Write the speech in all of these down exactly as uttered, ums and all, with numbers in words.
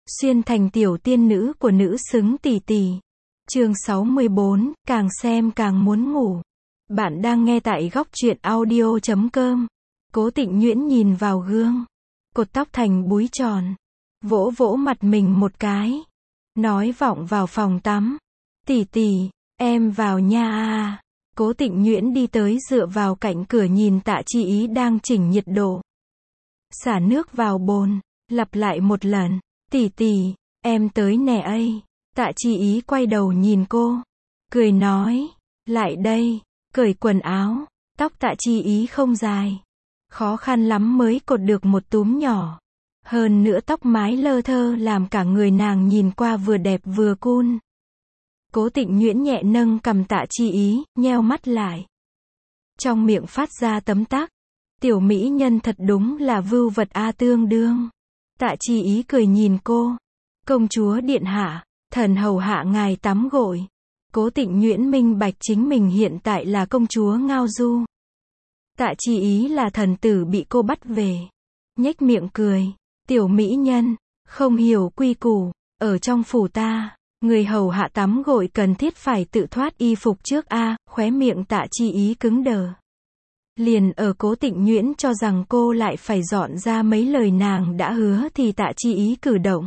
Xuyên thành tiểu tiên nữ của nữ xứng tỷ tỷ. Chương sáu mươi bốn, càng xem càng muốn ngủ. Bạn đang nghe tại góc truyện audio chấm com. Cố Tịnh Nhuyễn nhìn vào gương, cột tóc thành búi tròn, vỗ vỗ mặt mình một cái, nói vọng vào phòng tắm. Tỷ tỷ, em vào nha a. Cố Tịnh Nhuyễn đi tới dựa vào cạnh cửa nhìn Tạ Chi Ý đang chỉnh nhiệt độ. Xả nước vào bồn, lặp lại một lần. Tỷ tỷ, em tới nè ây. Tạ Chi Ý quay đầu nhìn cô, cười nói, lại đây, cởi quần áo. Tóc Tạ Chi Ý không dài, khó khăn lắm mới cột được một túm nhỏ. Hơn nữa tóc mái lơ thơ làm cả người nàng nhìn qua vừa đẹp vừa cool. Cố Tịnh Nhuyễn nhẹ nâng cằm Tạ Chi Ý, nheo mắt lại. Trong miệng phát ra tấm tắc. Tiểu mỹ nhân thật đúng là vưu vật a tương đương. Tạ Chi Ý cười nhìn cô. Công chúa điện hạ, thần hầu hạ ngài tắm gội. Cố Tịnh Nhuyễn minh bạch chính mình hiện tại là công chúa Ngao Du. Tạ Chi Ý là thần tử bị cô bắt về. Nhếch miệng cười. Tiểu mỹ nhân, không hiểu quy củ, ở trong phủ ta, người hầu hạ tắm gội cần thiết phải tự thoát y phục trước a. Khóe miệng Tạ Chi Ý cứng đờ. Liền ở Cố Tịnh Nhuyễn cho rằng cô lại phải dọn ra mấy lời nàng đã hứa thì Tạ Chi Ý cử động.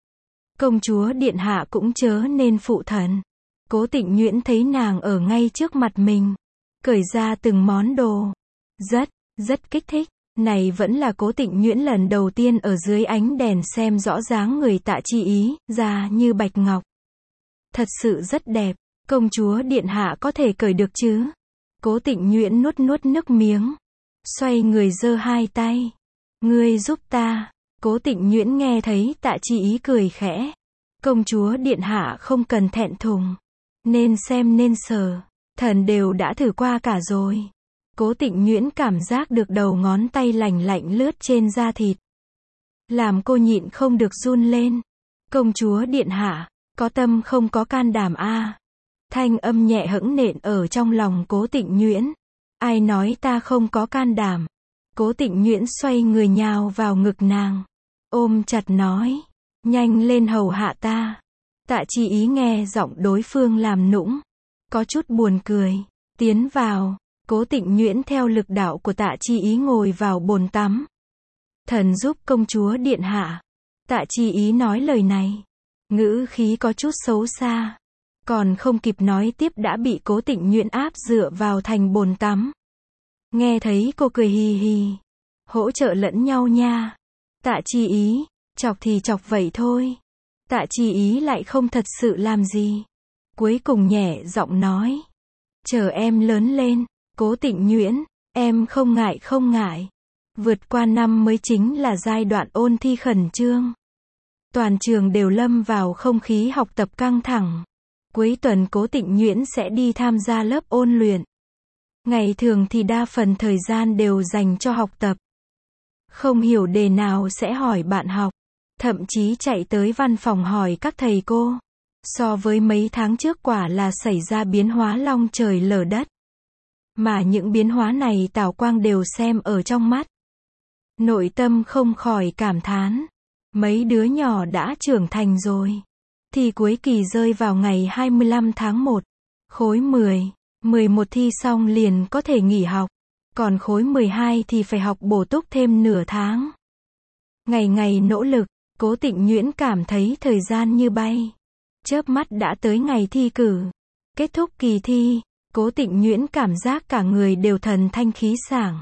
Công chúa điện hạ cũng chớ nên phụ thần. Cố Tịnh Nhuyễn thấy nàng ở ngay trước mặt mình, cởi ra từng món đồ. Rất, rất kích thích. Này vẫn là Cố Tịnh Nhuyễn lần đầu tiên ở dưới ánh đèn xem rõ dáng người Tạ Chi Ý, da như bạch ngọc. Thật sự rất đẹp. Công chúa điện hạ có thể cởi được chứ? Cố Tịnh Nhuyễn nuốt nuốt nước miếng, xoay người giơ hai tay. Ngươi giúp ta. Cố Tịnh Nhuyễn nghe thấy Tạ Chi Ý cười khẽ. Công chúa điện hạ không cần thẹn thùng. Nên xem nên sờ. Thần đều đã thử qua cả rồi. Cố Tịnh Nhuyễn cảm giác được đầu ngón tay lành lạnh lướt trên da thịt, làm cô nhịn không được run lên. Công chúa điện hạ, có tâm không có can đảm a. Thanh âm nhẹ hững nện ở trong lòng Cố Tịnh Nhuyễn. Ai nói ta không có can đảm? Cố Tịnh Nhuyễn xoay người nhào vào ngực nàng, ôm chặt nói, nhanh lên hầu hạ ta. Tạ Chi Ý nghe giọng đối phương làm nũng, có chút buồn cười, tiến vào. Cố Tịnh Nhuyễn theo lực đạo của Tạ Chi Ý ngồi vào bồn tắm. Thần giúp công chúa điện hạ. Tạ Chi Ý nói lời này, ngữ khí có chút xấu xa. Còn không kịp nói tiếp đã bị Cố Tịnh Nhuyễn áp dựa vào thành bồn tắm. Nghe thấy cô cười hì hì. Hỗ trợ lẫn nhau nha. Tạ Chi Ý, chọc thì chọc vậy thôi. Tạ Chi Ý lại không thật sự làm gì. Cuối cùng nhẹ giọng nói, chờ em lớn lên. Cố Tịnh Nhuyễn, em không ngại không ngại. Vượt qua năm mới chính là giai đoạn ôn thi khẩn trương. Toàn trường đều lâm vào không khí học tập căng thẳng. Cuối tuần Cố Tịnh Nhuyễn sẽ đi tham gia lớp ôn luyện. Ngày thường thì đa phần thời gian đều dành cho học tập. Không hiểu đề nào sẽ hỏi bạn học. Thậm chí chạy tới văn phòng hỏi các thầy cô. So với mấy tháng trước quả là xảy ra biến hóa long trời lở đất. Mà những biến hóa này Tào Quang đều xem ở trong mắt. Nội tâm không khỏi cảm thán. Mấy đứa nhỏ đã trưởng thành rồi. Thi cuối kỳ rơi vào ngày hai mươi lăm tháng một. Khối mười, mười một thi xong liền có thể nghỉ học. Còn khối mười hai thì phải học bổ túc thêm nửa tháng. Ngày ngày nỗ lực, Cố Tịnh Nhuyễn cảm thấy thời gian như bay. Chớp mắt đã tới ngày thi cử. Kết thúc kỳ thi, Cố Tịnh Nhuyễn cảm giác cả người đều thần thanh khí sảng.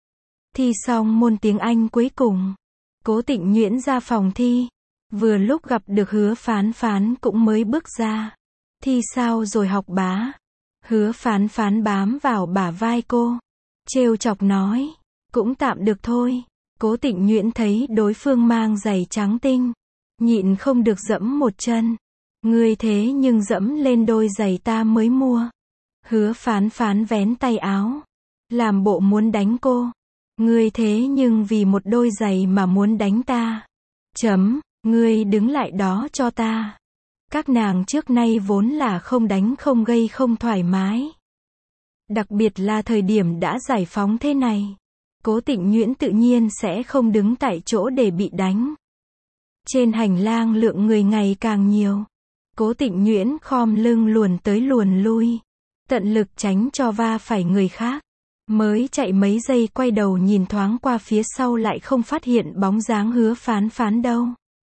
Thi xong môn tiếng Anh cuối cùng, Cố Tịnh Nhuyễn ra phòng thi. Vừa lúc gặp được Hứa Phán Phán cũng mới bước ra. Thi sao rồi học bá? Hứa Phán Phán bám vào bả vai cô, trêu chọc nói, cũng tạm được thôi. Cố Tịnh Nhuyễn thấy đối phương mang giày trắng tinh, nhịn không được dẫm một chân. Ngươi thế nhưng dẫm lên đôi giày ta mới mua. Hứa Phán Phán vén tay áo, làm bộ muốn đánh cô. Ngươi thế nhưng vì một đôi giày mà muốn đánh ta. Chấm, ngươi đứng lại đó cho ta. Các nàng trước nay vốn là không đánh không gây không thoải mái. Đặc biệt là thời điểm đã giải phóng thế này. Cố Tịnh Nhuyễn tự nhiên sẽ không đứng tại chỗ để bị đánh. Trên hành lang lượng người ngày càng nhiều. Cố Tịnh Nhuyễn khom lưng luồn tới luồn lui, tận lực tránh cho va phải người khác. Mới chạy mấy giây quay đầu nhìn thoáng qua phía sau lại không phát hiện bóng dáng Hứa Phán Phán đâu.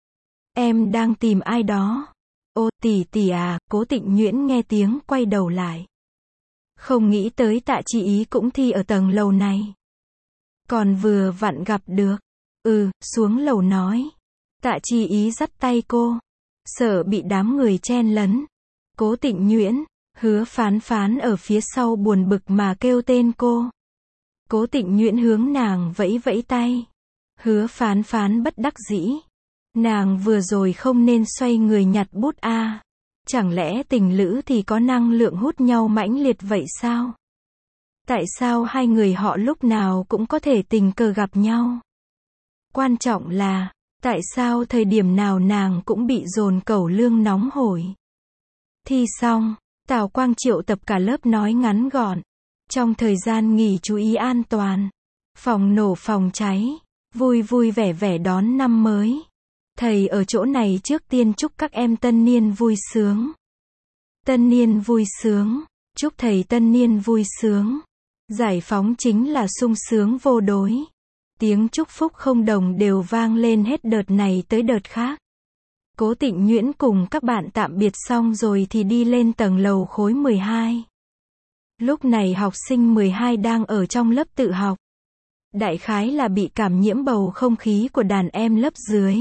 Em đang tìm ai đó. Ô, tỷ tỷ à, Cố Tịnh Nhuyễn nghe tiếng quay đầu lại. Không nghĩ tới Tạ Chi Ý cũng thi ở tầng lầu này. Còn vừa vặn gặp được. Ừ, xuống lầu nói. Tạ Chi Ý dắt tay cô. Sợ bị đám người chen lấn. Cố Tịnh Nhuyễn, Hứa Phán Phán ở phía sau buồn bực mà kêu tên cô. Cố Tịnh Nhuyễn hướng nàng vẫy vẫy tay. Hứa Phán Phán bất đắc dĩ. Nàng vừa rồi không nên xoay người nhặt bút a. À. Chẳng lẽ tình lữ thì có năng lượng hút nhau mãnh liệt vậy sao? Tại sao hai người họ lúc nào cũng có thể tình cờ gặp nhau? Quan trọng là, tại sao thời điểm nào nàng cũng bị dồn cẩu lương nóng hổi? Thi xong, Tào Quang triệu tập cả lớp nói ngắn gọn. Trong thời gian nghỉ chú ý an toàn. Phòng nổ phòng cháy. Vui vui vẻ vẻ đón năm mới. Thầy ở chỗ này trước tiên chúc các em tân niên vui sướng. Tân niên vui sướng. Chúc thầy tân niên vui sướng. Giải phóng chính là sung sướng vô đối. Tiếng chúc phúc không đồng đều vang lên hết đợt này tới đợt khác. Cố Tịnh Nhuyễn cùng các bạn tạm biệt xong rồi thì đi lên tầng lầu khối mười hai. Lúc này học sinh mười hai đang ở trong lớp tự học. Đại khái là bị cảm nhiễm bầu không khí của đàn em lớp dưới.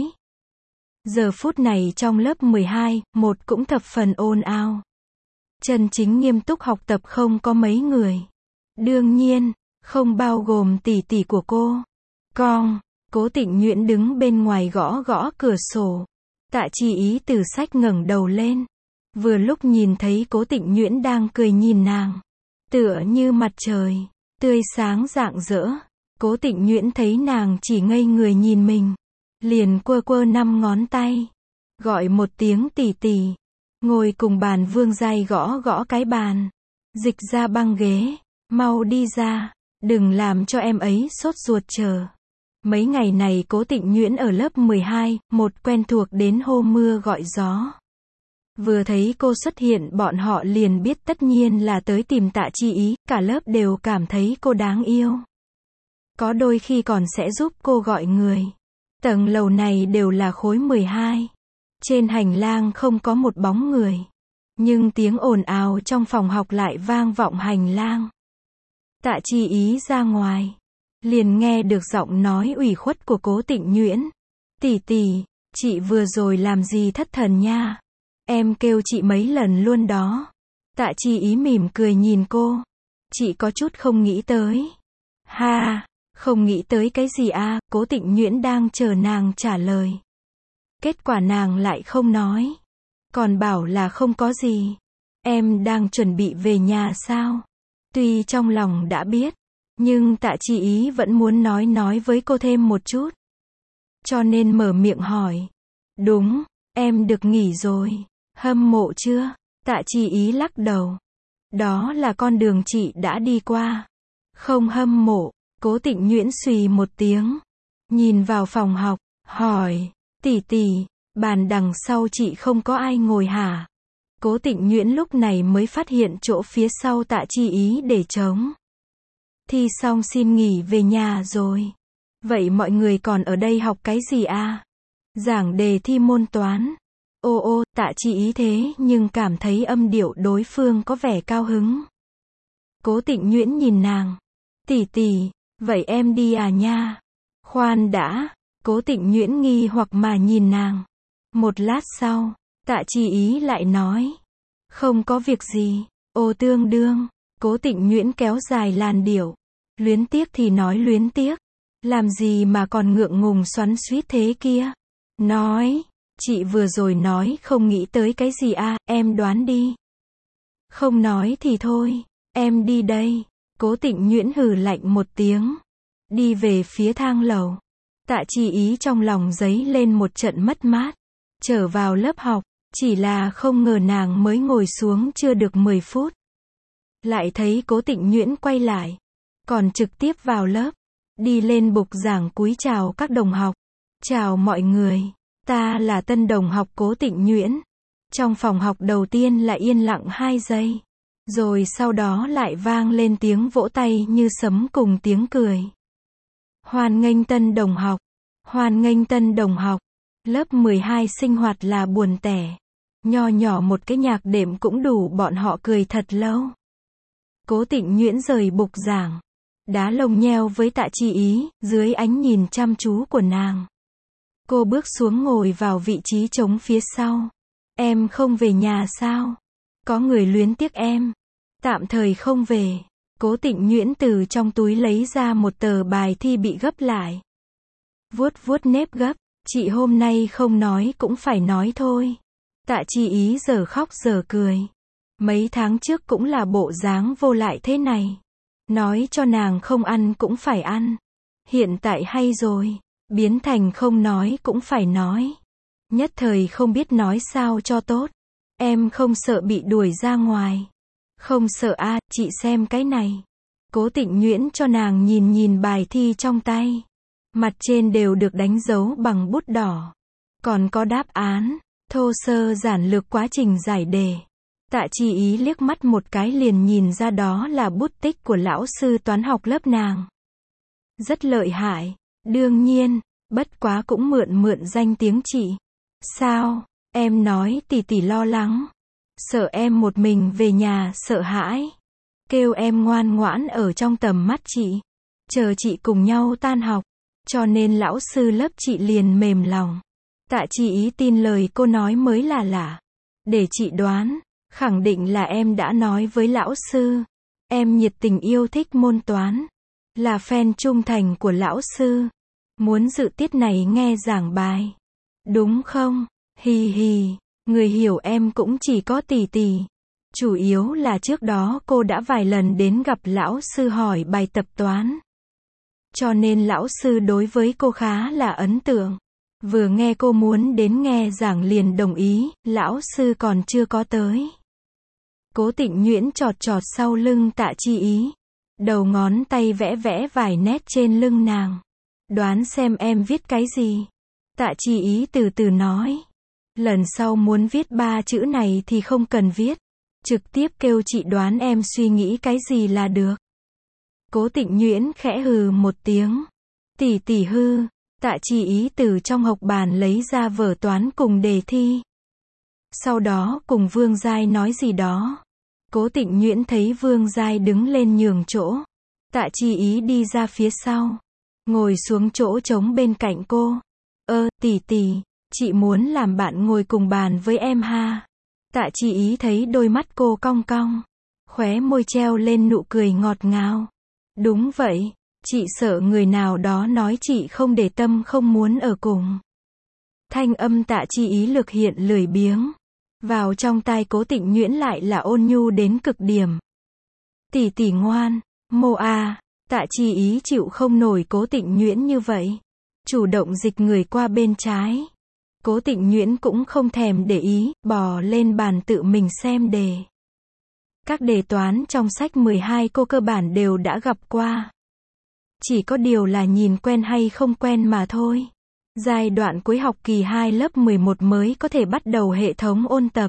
Giờ phút này trong lớp mười hai, một cũng thập phần ồn ào. Chân chính nghiêm túc học tập không có mấy người. Đương nhiên, không bao gồm tỷ tỷ của cô. Con, Cố Tịnh Nhuyễn đứng bên ngoài gõ gõ cửa sổ. Tạ Chi Ý từ sách ngẩng đầu lên. Vừa lúc nhìn thấy Cố Tịnh Nhuyễn đang cười nhìn nàng. Tựa như mặt trời, tươi sáng rạng rỡ. Cố Tịnh Nhuyễn thấy nàng chỉ ngây người nhìn mình. Liền quơ quơ năm ngón tay. Gọi một tiếng tỷ tỷ. Ngồi cùng bàn Vương Giai gõ gõ cái bàn. Dịch ra băng ghế. Mau đi ra. Đừng làm cho em ấy sốt ruột chờ. Mấy ngày này Cố Tịnh Nhuyễn ở lớp mười hai, một quen thuộc đến hô mưa gọi gió. Vừa thấy cô xuất hiện bọn họ liền biết tất nhiên là tới tìm Tạ Chi Ý, cả lớp đều cảm thấy cô đáng yêu. Có đôi khi còn sẽ giúp cô gọi người. Tầng lầu này đều là khối mười hai. Trên hành lang không có một bóng người. Nhưng tiếng ồn ào trong phòng học lại vang vọng hành lang. Tạ Chi Ý ra ngoài. Liền nghe được giọng nói ủy khuất của Cố Tịnh Nhuyễn. Tỷ tỷ, chị vừa rồi làm gì thất thần nha. Em kêu chị mấy lần luôn đó. Tạ Chi Ý mỉm cười nhìn cô. Chị có chút không nghĩ tới. Ha, không nghĩ tới cái gì à, Cố Tịnh Nhuyễn đang chờ nàng trả lời. Kết quả nàng lại không nói. Còn bảo là không có gì. Em đang chuẩn bị về nhà sao? Tuy trong lòng đã biết. Nhưng Tạ Chi Ý vẫn muốn nói nói với cô thêm một chút. Cho nên mở miệng hỏi. Đúng, em được nghỉ rồi. Hâm mộ chưa? Tạ Chi Ý lắc đầu. Đó là con đường chị đã đi qua. Không hâm mộ. Cố Tịnh Nhuyễn xùy một tiếng. Nhìn vào phòng học. Hỏi. Tỷ tỷ, bàn đằng sau chị không có ai ngồi hả? Cố Tịnh Nhuyễn lúc này mới phát hiện chỗ phía sau Tạ Chi Ý để trống. Thi xong xin nghỉ về nhà rồi. Vậy mọi người còn ở đây học cái gì à? Giảng đề thi môn toán. Ô ô, Tạ Chi Ý thế nhưng cảm thấy âm điệu đối phương có vẻ cao hứng. Cố Tịnh Nhuyễn nhìn nàng. Tỷ tỷ, vậy em đi à nha? Khoan đã. Cố Tịnh Nhuyễn nghi hoặc mà nhìn nàng. Một lát sau, Tạ Chi Ý lại nói. Không có việc gì. Ô tương đương. Cố Tịnh Nhuyễn kéo dài làn điệu. Luyến tiếc thì nói luyến tiếc. Làm gì mà còn ngượng ngùng xoắn xuýt thế kia? Nói. Chị vừa rồi nói không nghĩ tới cái gì à, em đoán đi. Không nói thì thôi. Em đi đây. Cố Tịnh Nhuyễn hừ lạnh một tiếng. Đi về phía thang lầu. Tạ Chi Ý trong lòng giấy lên một trận mất mát. Trở vào lớp học. Chỉ là không ngờ nàng mới ngồi xuống chưa được mười phút. Lại thấy Cố Tịnh Nhuyễn quay lại. Còn trực tiếp vào lớp. Đi lên bục giảng cúi chào các đồng học. Chào mọi người. Ta là tân đồng học Cố Tịnh Nhuyễn. Trong phòng học đầu tiên là yên lặng hai giây. Rồi sau đó lại vang lên tiếng vỗ tay như sấm cùng tiếng cười. Hoan nghênh tân đồng học. Hoan nghênh tân đồng học. Lớp mười hai sinh hoạt là buồn tẻ. Nho nhỏ một cái nhạc đệm cũng đủ bọn họ cười thật lâu. Cố Tịnh Nhuyễn rời bục giảng. Đá lông nheo với Tạ Chi Ý, dưới ánh nhìn chăm chú của nàng. Cô bước xuống ngồi vào vị trí trống phía sau. Em không về nhà sao? Có người luyến tiếc em. Tạm thời không về. Cố Tịnh Nhuyễn từ trong túi lấy ra một tờ bài thi bị gấp lại. Vuốt vuốt nếp gấp. Chị hôm nay không nói cũng phải nói thôi. Tạ Chi Ý giờ khóc giờ cười. Mấy tháng trước cũng là bộ dáng vô lại thế này. Nói cho nàng không ăn cũng phải ăn. Hiện tại hay rồi. Biến thành không nói cũng phải nói. Nhất thời không biết nói sao cho tốt. Em không sợ bị đuổi ra ngoài. Không sợ a, à, chị xem cái này. Cố Tịnh Nhuyễn cho nàng nhìn nhìn bài thi trong tay. Mặt trên đều được đánh dấu bằng bút đỏ. Còn có đáp án, thô sơ giản lược quá trình giải đề. Tạ Chi Ý liếc mắt một cái liền nhìn ra đó là bút tích của lão sư toán học lớp nàng. Rất lợi hại. Đương nhiên, bất quá cũng mượn mượn danh tiếng chị. Sao? Em nói tỷ tỷ lo lắng. Sợ em một mình về nhà sợ hãi. Kêu em ngoan ngoãn ở trong tầm mắt chị. Chờ chị cùng nhau tan học. Cho nên lão sư lớp chị liền mềm lòng. Tạ Chi Ý tin lời cô nói mới là lạ. Để chị đoán, khẳng định là em đã nói với lão sư. Em nhiệt tình yêu thích môn toán. Là fan trung thành của lão sư. Muốn dự tiết này nghe giảng bài. Đúng không? Hì hì. Người hiểu em cũng chỉ có tỷ tỷ. Chủ yếu là trước đó cô đã vài lần đến gặp lão sư hỏi bài tập toán. Cho nên lão sư đối với cô khá là ấn tượng. Vừa nghe cô muốn đến nghe giảng liền đồng ý, lão sư còn chưa có tới. Cố Tịnh Nhuyễn chọt chọt sau lưng Tạ Chi Ý. Đầu ngón tay vẽ vẽ vài nét trên lưng nàng. Đoán xem em viết cái gì. Tạ Chi Ý từ từ nói. Lần sau muốn viết ba chữ này thì không cần viết. Trực tiếp kêu chị đoán em suy nghĩ cái gì là được. Cố Tịnh Nhuyễn khẽ hừ một tiếng. Tỷ tỷ hư. Tạ Chi Ý từ trong học bàn lấy ra vở toán cùng đề thi. Sau đó cùng Vương Giai nói gì đó. Cố Tịnh Nhuyễn thấy Vương Giai đứng lên nhường chỗ. Tạ Chi Ý đi ra phía sau. Ngồi xuống chỗ trống bên cạnh cô. Ơ, tỷ tỷ, chị muốn làm bạn ngồi cùng bàn với em ha. Tạ Chi Ý thấy đôi mắt cô cong cong. Khóe môi treo lên nụ cười ngọt ngào. Đúng vậy, chị sợ người nào đó nói chị không để tâm không muốn ở cùng. Thanh âm Tạ Chi Ý lực hiện lười biếng. Vào trong tai Cố Tịnh Nhuyễn lại là ôn nhu đến cực điểm. Tỷ tỷ ngoan, mô a. Tạ Chi Ý chịu không nổi Cố Tịnh Nhuyễn như vậy. Chủ động dịch người qua bên trái. Cố Tịnh Nhuyễn cũng không thèm để ý, bò lên bàn tự mình xem đề. Các đề toán trong sách mười hai cô cơ bản đều đã gặp qua. Chỉ có điều là nhìn quen hay không quen mà thôi. Giai đoạn cuối học kỳ hai lớp mười một mới có thể bắt đầu hệ thống ôn tập.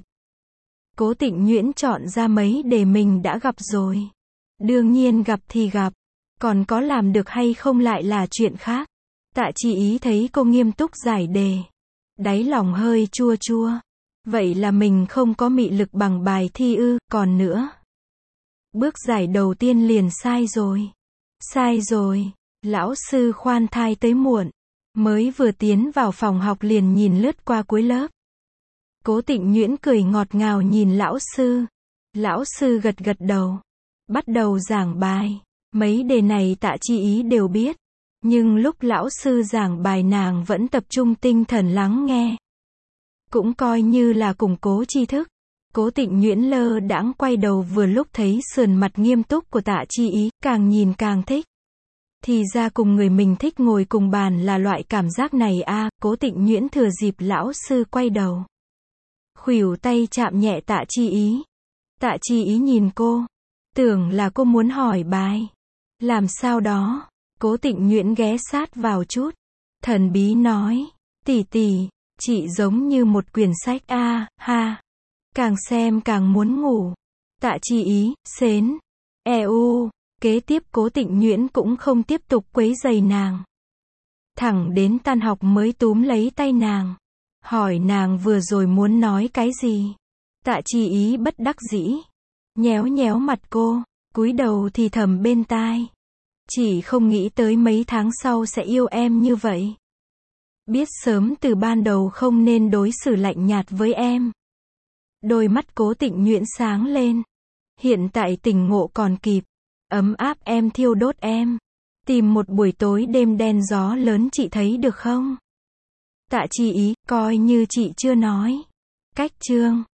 Cố Tịnh Nhuyễn chọn ra mấy đề mình đã gặp rồi. Đương nhiên gặp thì gặp. Còn có làm được hay không lại là chuyện khác. Tạ Chi Ý thấy cô nghiêm túc giải đề. Đáy lòng hơi chua chua. Vậy là mình không có mị lực bằng bài thi ư, còn nữa. Bước giải đầu tiên liền sai rồi. Sai rồi. Lão sư khoan thai tới muộn. Mới vừa tiến vào phòng học liền nhìn lướt qua cuối lớp. Cố Tịnh Nhuyễn cười ngọt ngào nhìn lão sư. Lão sư gật gật đầu. Bắt đầu giảng bài. Mấy đề này Tạ Chi Ý đều biết. Nhưng lúc lão sư giảng bài nàng vẫn tập trung tinh thần lắng nghe. Cũng coi như là củng cố tri thức. Cố Tịnh Nhuyễn lơ đãng quay đầu vừa lúc thấy sườn mặt nghiêm túc của Tạ Chi Ý, càng nhìn càng thích. Thì ra cùng người mình thích ngồi cùng bàn là loại cảm giác này a. À, Cố Tịnh Nhuyễn thừa dịp lão sư quay đầu. Khuỷu tay chạm nhẹ Tạ Chi Ý. Tạ Chi Ý nhìn cô. Tưởng là cô muốn hỏi bài. Làm sao đó. Cố Tịnh Nhuyễn ghé sát vào chút. Thần bí nói. Tỷ tỷ, Chị giống như một quyển sách a, ha. Càng xem càng muốn ngủ. Tạ Chi Ý, xến. e u. Kế tiếp Cố Tịnh Nhuyễn cũng không tiếp tục quấy rầy nàng. Thẳng đến tan học mới túm lấy tay nàng. Hỏi nàng vừa rồi muốn nói cái gì. Tạ Chi Ý bất đắc dĩ. Nhéo nhéo mặt cô. Cúi đầu thì thầm bên tai. Chỉ không nghĩ tới mấy tháng sau sẽ yêu em như vậy. Biết sớm từ ban đầu không nên đối xử lạnh nhạt với em. Đôi mắt Cố Tịnh Nhuyễn sáng lên. Hiện tại tỉnh ngộ còn kịp. Ấm áp em thiêu đốt em. Tìm một buổi tối đêm đen gió lớn chị thấy được không? Tạ Chi Ý, coi như chị chưa nói. Cách chương